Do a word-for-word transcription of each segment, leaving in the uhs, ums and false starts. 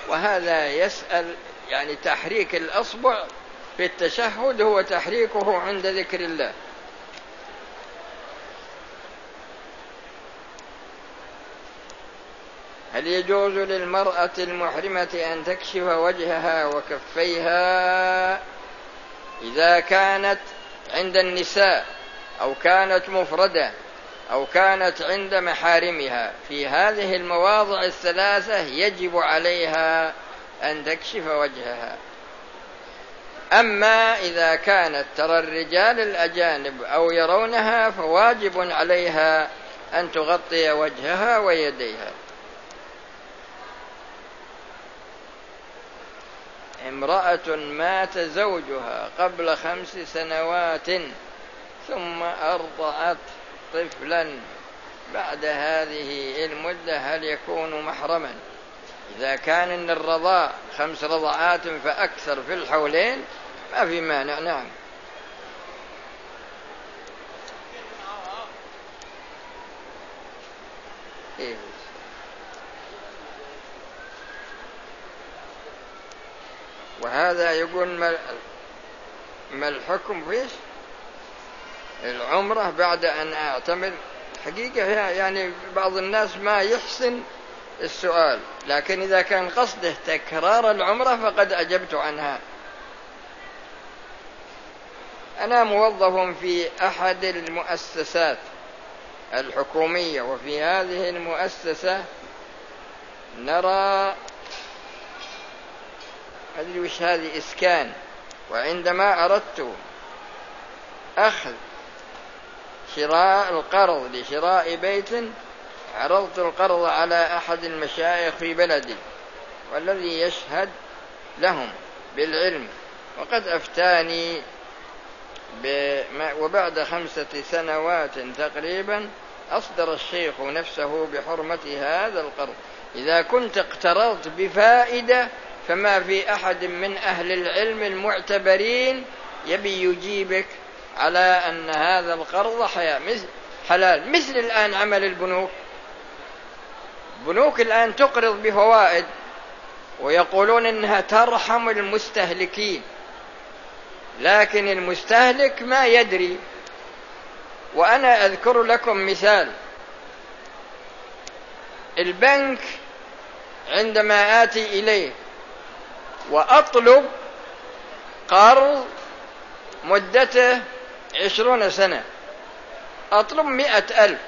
وهذا يسأل يعني تحريك الأصبع في التشهد هو تحريكه عند ذكر الله. هل يجوز للمرأة المحرمة أن تكشف وجهها وكفيها إذا كانت عند النساء أو كانت مفردة أو كانت عند محارمها؟ في هذه المواضع الثلاثة يجب عليها أن تكشف وجهها. أما إذا كانت ترى الرجال الأجانب أو يرونها فواجب عليها أن تغطي وجهها ويديها. امرأة مات زوجها قبل خمس سنوات ثم أرضعت طفلا بعد هذه المدة، هل يكون محرما؟ إذا كان إن الرضاع خمس رضعات فأكثر في الحولين ما في مانع. نعم. إيه. وهذا يقول ما الحكم فيش العمرة بعد أن أعتمر؟ حقيقة يعني بعض الناس ما يحسن السؤال، لكن إذا كان قصده تكرار العمرة فقد أجبت عنها. أنا موظف في أحد المؤسسات الحكومية، وفي هذه المؤسسة نرى أدري وش هذه إسكان، وعندما أردت أخذ شراء القرض لشراء بيت عرضت القرض على أحد المشايخ في بلدي والذي يشهد لهم بالعلم، وقد أفتاني بما وبعد خمسة سنوات تقريبا أصدر الشيخ نفسه بحرمة هذا القرض. إذا كنت اقترضت بفائدة فما في أحد من أهل العلم المعتبرين يبي يجيبك على أن هذا القرض حلال. مثل الآن عمل البنوك، البنوك الآن تقرض بفوائد ويقولون إنها ترحم المستهلكين، لكن المستهلك ما يدري. وأنا أذكر لكم مثال، البنك عندما آتي إليه وأطلب قرض مدته عشرون سنة، أطلب مئة ألف،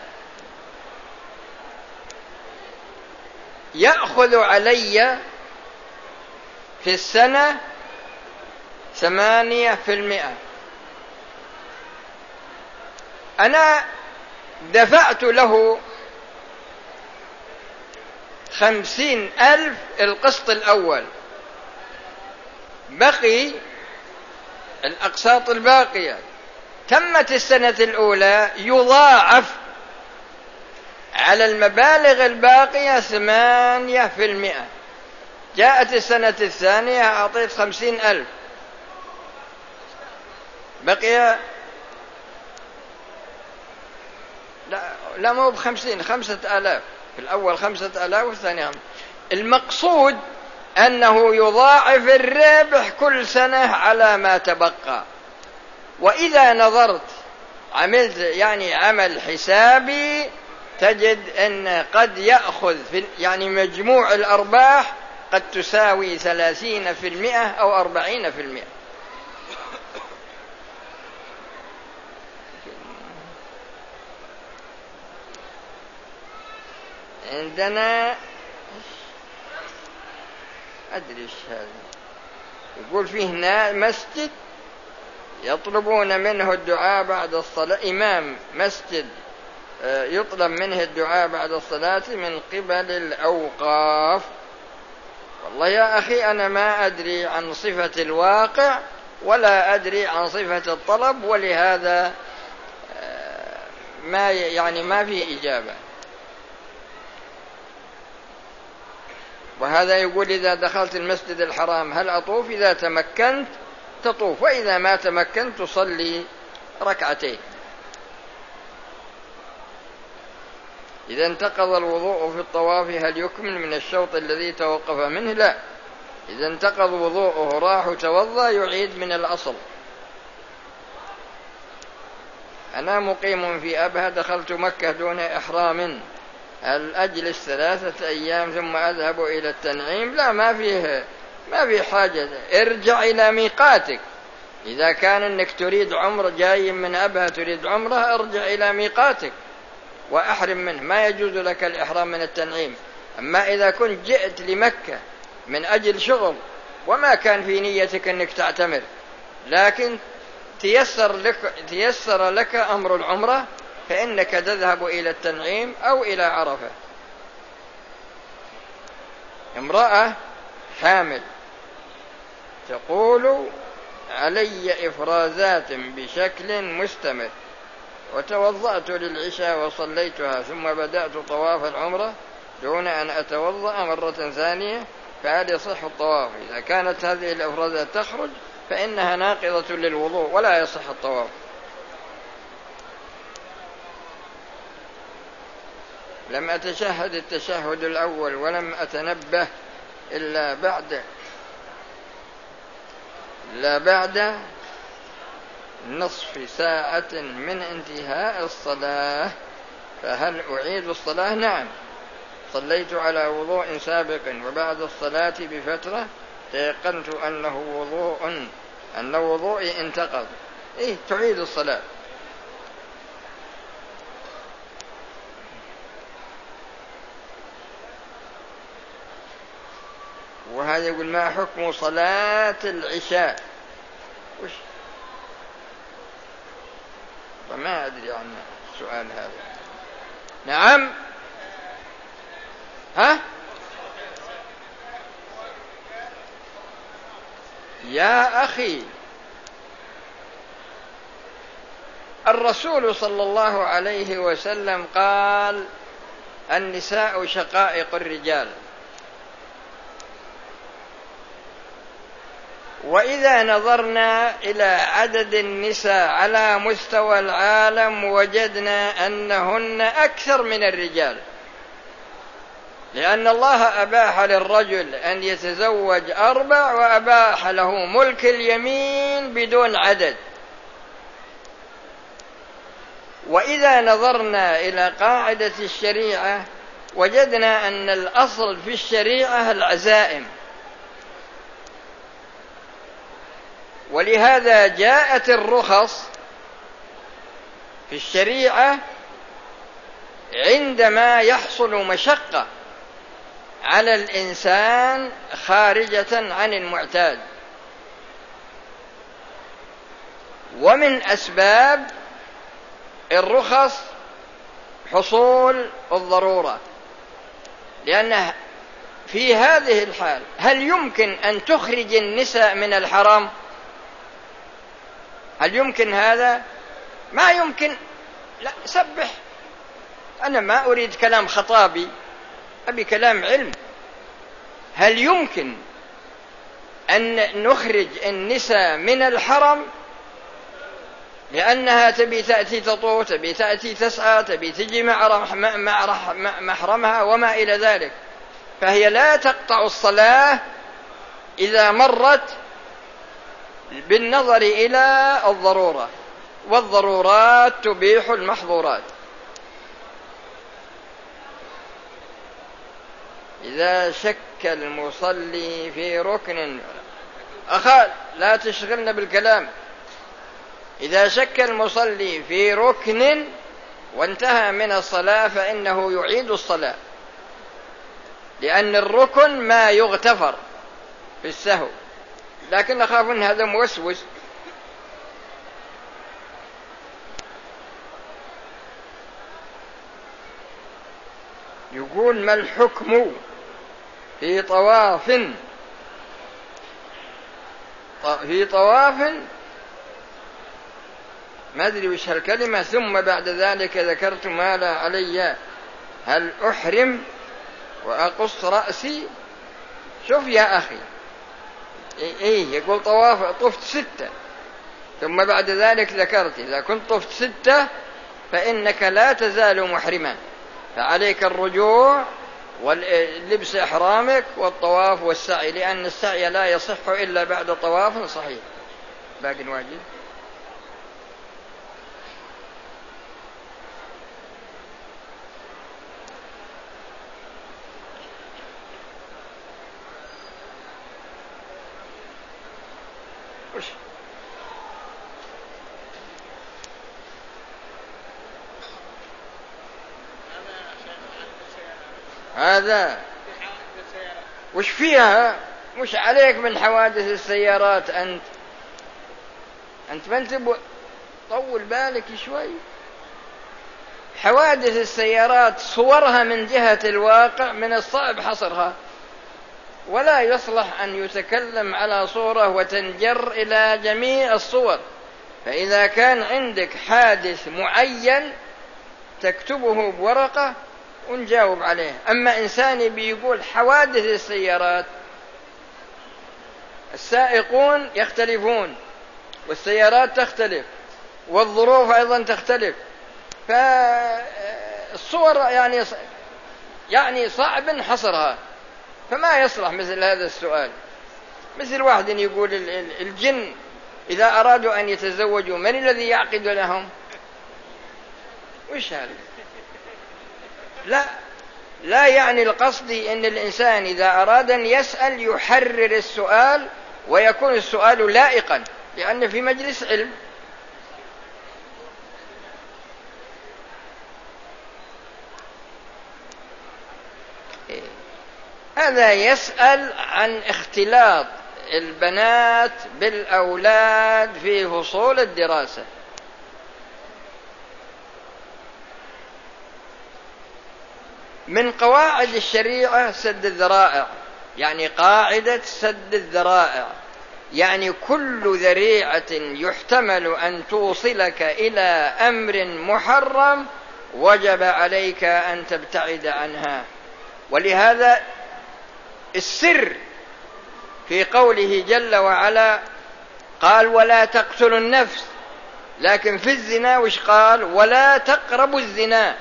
يأخذ علي في السنة ثمانية في المئة. أنا دفعت له خمسين ألف القسط الأول، بقي الأقساط الباقية، تمت السنة الأولى يضاعف على المبالغ الباقية ثمانية في المئة. جاءت السنة الثانية أعطيت خمسين ألف، بقي لا, لا مو بخمسين، خمسة آلاف، في الأول خمسة آلاف والثاني خمسة. المقصود أنه يضاعف الربح كل سنة على ما تبقى. وإذا نظرت عملت يعني عمل حسابي تجد أن قد يأخذ في يعني مجموع الأرباح قد تساوي ثلاثين في المئة أو أربعين في المئة. عندنا أدري إيش هذا، يقول فيه مسجد يطلبون منه الدعاء بعد الصلاة، إمام مسجد يطلب منه الدعاء بعد الصلاة من قبل الأوقاف. والله يا أخي أنا ما أدري عن صفة الواقع ولا أدري عن صفة الطلب، ولهذا ما يعني ما في إجابة. وهذا يقول إذا دخلت المسجد الحرام هل أطوف؟ إذا تمكنت تطوف، وإذا ما تمكنت تصلي ركعتين. إذا انتقض الوضوء في الطواف هل يكمل من الشوط الذي توقف منه؟ لا، إذا انتقض وضوءه راح وتوضأ يعيد من الأصل. أنا مقيم في أبها دخلت مكة دون إحرام، هل أجلس ثلاثة أيام ثم أذهب إلى التنعيم؟ لا، ما فيه ما في حاجة، ارجع إلى ميقاتك. إذا كان أنك تريد عمرة، جاي من أبها تريد عمرة، ارجع إلى ميقاتك وأحرم منه، ما يجوز لك الإحرام من التنعيم. أما إذا كنت جئت لمكة من أجل شغل وما كان في نيتك أنك تعتمر، لكن تيسر لك, تيسر لك أمر العمرة، فإنك تذهب إلى التنعيم أو إلى عرفة. امرأة حامل تقول علي إفرازات بشكل مستمر، وتوضأت للعشاء وصليتها ثم بدأت طواف العمرة دون أن أتوضأ مرة ثانية، فهل يصح الطواف؟ إذا كانت هذه الإفرازات تخرج فإنها ناقضة للوضوء ولا يصح الطواف. لم أتشهد التشهد الأول ولم أتنبه إلا بعد لا بعد نصف ساعة من انتهاء الصلاة، فهل أعيد الصلاة؟ نعم، صليت على وضوء سابق وبعد الصلاة بفترة تيقنت أنه وضوء أن وضوئي انتقض، إيه تعيد الصلاة. وهذا يقول ما حكم صلاة العشاء؟ وش فما أدري عن السؤال هذا. نعم، ها يا أخي، الرسول صلى الله عليه وسلم قال النساء شقائق الرجال، وإذا نظرنا إلى عدد النساء على مستوى العالم وجدنا أنهن أكثر من الرجال، لأن الله أباح للرجل أن يتزوج أربع وأباح له ملك اليمين بدون عدد. وإذا نظرنا إلى قاعدة الشريعة وجدنا أن الأصل في الشريعة العزائم، ولهذا جاءت الرخص في الشريعة عندما يحصل مشقة على الإنسان خارجة عن المعتاد. ومن أسباب الرخص حصول الضرورة، لأنه في هذه الحال هل يمكن أن تخرج النساء من الحرام؟ هل يمكن هذا؟ ما يمكن. لا، سبح، أنا ما أريد كلام خطابي، أبي كلام علم. هل يمكن أن نخرج النساء من الحرم لأنها تبي تأتي تطوف، تبي تأتي تسعى، تبي تجي مع محرمها وما إلى ذلك، فهي لا تقطع الصلاة إذا مرت بالنظر إلى الضرورة، والضرورات تبيح المحظورات. إذا شك المصلي في ركن، أخا لا تشغلنا بالكلام، إذا شك المصلي في ركن وانتهى من الصلاة فإنه يعيد الصلاة، لأن الركن ما يغتفر في السهو، لكن أخاف أن هذا موسوس. يقول ما الحكم في طواف في طواف ما أدري وش هالكلمة، ثم بعد ذلك ذكرت ما لا علي، هل أحرم وأقص رأسي؟ شوف يا أخي، إيه يقول طواف طفت ستة، ثم بعد ذلك ذكرت إذا كنت طفت ستة فإنك لا تزال محرما، فعليك الرجوع ولبس إحرامك والطواف والسعي، لأن السعي لا يصح إلا بعد طواف صحيح. باقي واجب. وش هذا؟ وش فيها؟ مش عليك من حوادث السيارات أنت أنت ما أنت طول بالك شوي. حوادث السيارات صورها من جهة الواقع من الصعب حصرها، ولا يصلح أن يتكلم على صورة وتنجر إلى جميع الصور. فإذا كان عندك حادث معين تكتبه بورقة ونجاوب عليه. أما إنسان بيقول حوادث السيارات، السائقون يختلفون والسيارات تختلف والظروف أيضا تختلف، فالصور يعني يعني صعب حصرها، فما يصلح مثل هذا السؤال. مثل واحد يقول الجن إذا أرادوا أن يتزوجوا من الذي يعقد لهم؟ وش هذا؟ لا لا يعني القصد أن الإنسان إذا أراد أن يسأل يحرر السؤال ويكون السؤال لائقا، لأن في مجلس علم. هذا يسأل عن اختلاط البنات بالأولاد في فصول الدراسة. من قواعد الشريعة سد الذرائع، يعني قاعدة سد الذرائع، يعني كل ذريعة يحتمل أن توصلك إلى أمر محرم وجب عليك أن تبتعد عنها. ولهذا السر في قوله جل وعلا قال ولا تقتلوا النفس، لكن في الزنا وش قال؟ ولا تقربوا الزنا،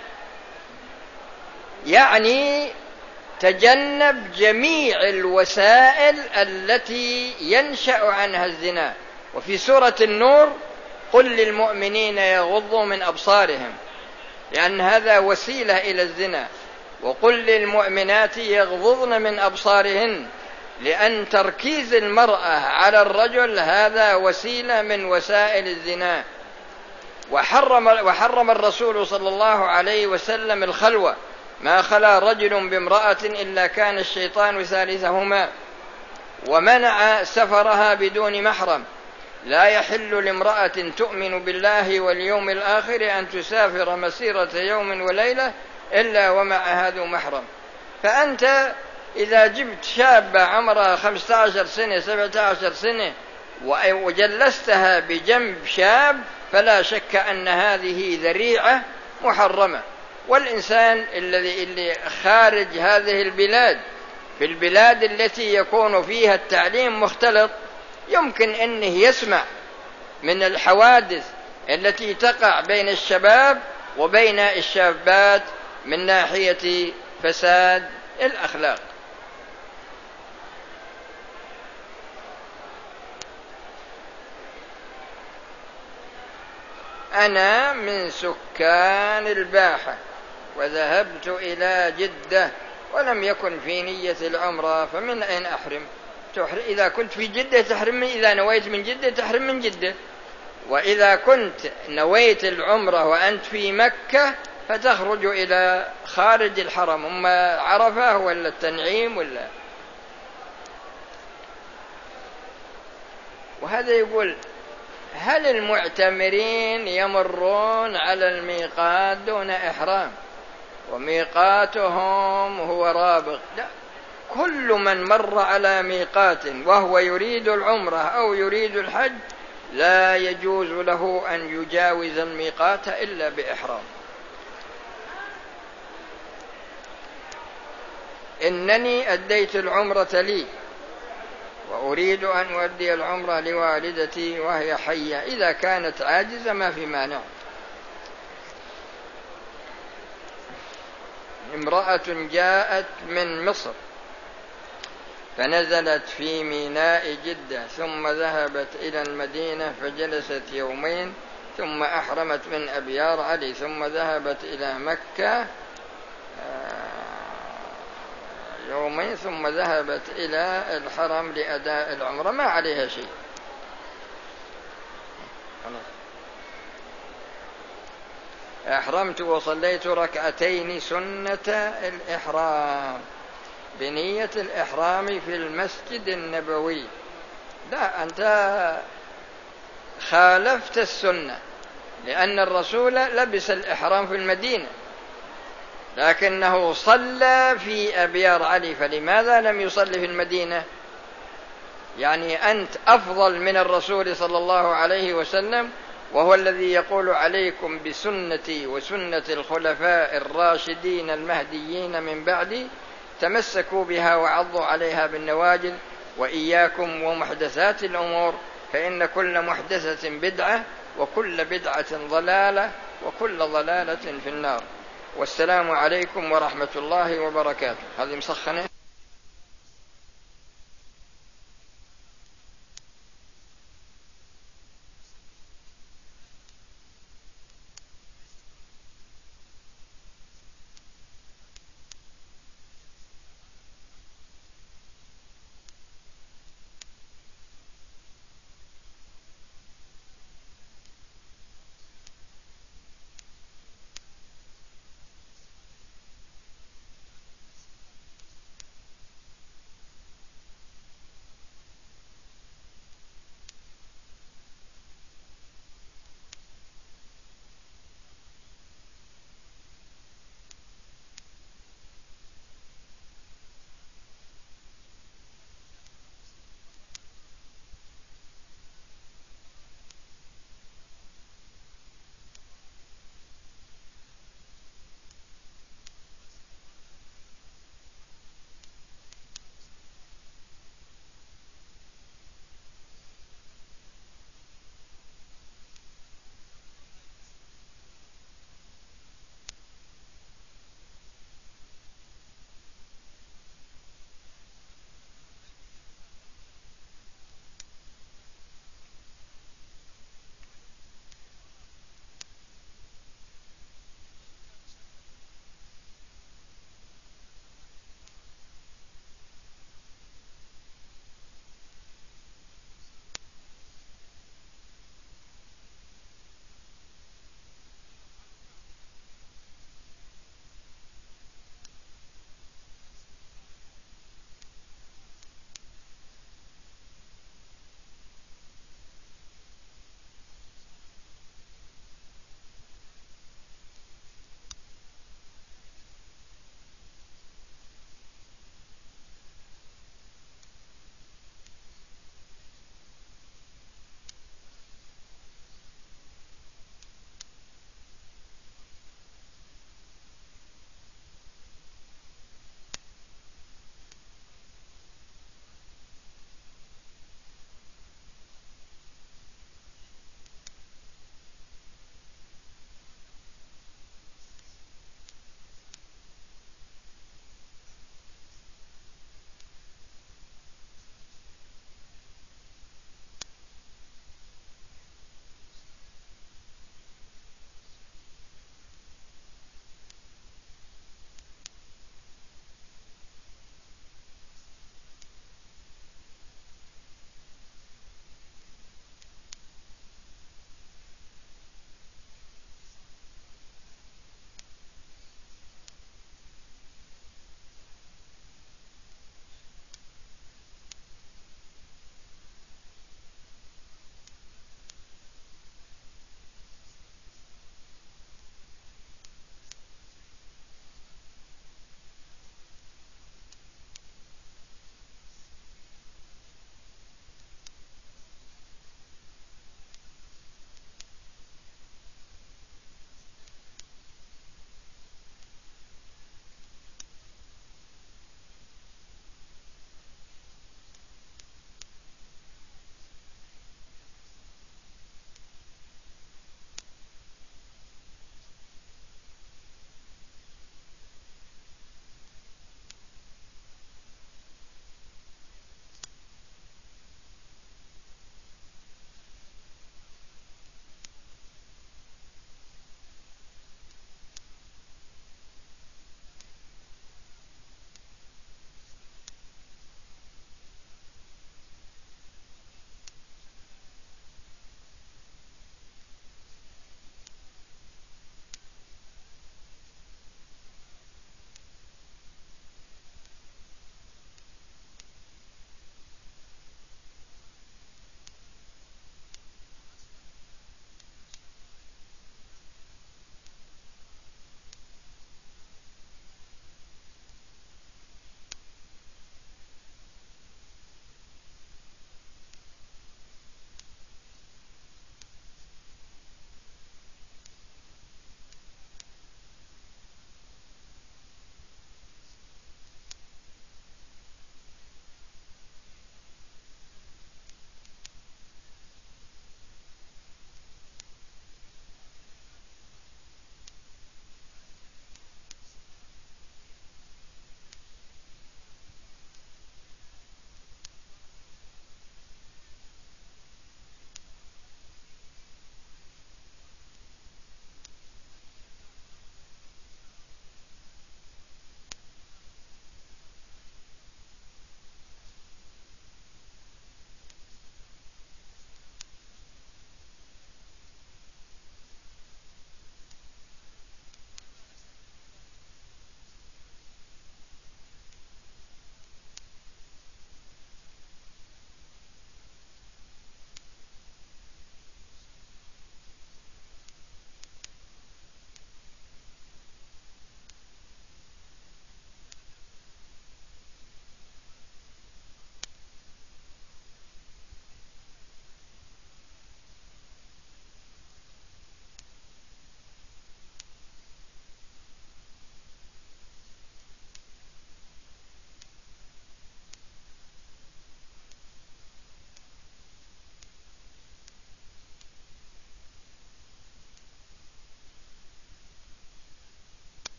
يعني تجنب جميع الوسائل التي ينشأ عنها الزنا. وفي سورة النور قل للمؤمنين يغضوا من أبصارهم، لأن هذا وسيلة إلى الزنا. وقل للمؤمنات يغضضن من أبصارهن، لأن تركيز المرأة على الرجل هذا وسيلة من وسائل الزنا. وحرم, وحرم الرسول صلى الله عليه وسلم الخلوة، ما خلا رجل بامرأة إلا كان الشيطان ثالثهما. ومنع سفرها بدون محرم، لا يحل لامرأة تؤمن بالله واليوم الآخر أن تسافر مسيرة يوم وليلة إلا ومعها ذو محرم. فأنت إذا جبت شابة عمرها خمسة عشر سنة سبعة عشر سنة وجلستها بجنب شاب، فلا شك أن هذه ذريعة محرمة. والإنسان الذي اللي خارج هذه البلاد، في البلاد التي يكون فيها التعليم مختلط، يمكن أنه يسمع من الحوادث التي تقع بين الشباب وبين الشابات من ناحية فساد الأخلاق. أنا من سكان الباحة وذهبت إلى جدة ولم يكن في نية العمرة، فمن أين أحرم؟ إذا كنت في جدة تحرم، إذا نويت من جدة تحرم من جدة، وإذا كنت نويت العمرة وأنت في مكة فتخرج إلى خارج الحرم، أما عرفة ولا التنعيم ولا. وهذا يقول هل المعتمرين يمرون على الميقات دون إحرام وميقاتهم هو رابغ؟ لا، كل من مر على ميقات وهو يريد العمرة أو يريد الحج لا يجوز له أن يجاوز الميقات إلا بإحرام. إنني أديت العمرة لي وأريد أن أؤدي العمرة لوالدتي وهي حية، إذا كانت عاجزة ما في مانع. امرأة جاءت من مصر فنزلت في ميناء جدة ثم ذهبت إلى المدينة فجلست يومين ثم أحرمت من أبيار علي ثم ذهبت إلى مكة يومين ثم ذهبت إلى الحرم لأداء العمرة ما عليها شيء. أحرمت وصليت ركعتين سنة الإحرام بنية الإحرام في المسجد النبوي. لا، أنت خالفت السنة، لأن الرسول لبس الإحرام في المدينة لكنه صلى في أبيار علي، فلماذا لم يصلي في المدينة؟ يعني أنت أفضل من الرسول صلى الله عليه وسلم، وهو الذي يقول عليكم بسنتي وسنة الخلفاء الراشدين المهديين من بعدي تمسكوا بها وعضوا عليها بالنواجذ، وإياكم ومحدثات الأمور فإن كل محدثة بدعة وكل بدعة ضلالة وكل ضلالة في النار. والسلام عليكم ورحمة الله وبركاته. هذه مسخنة.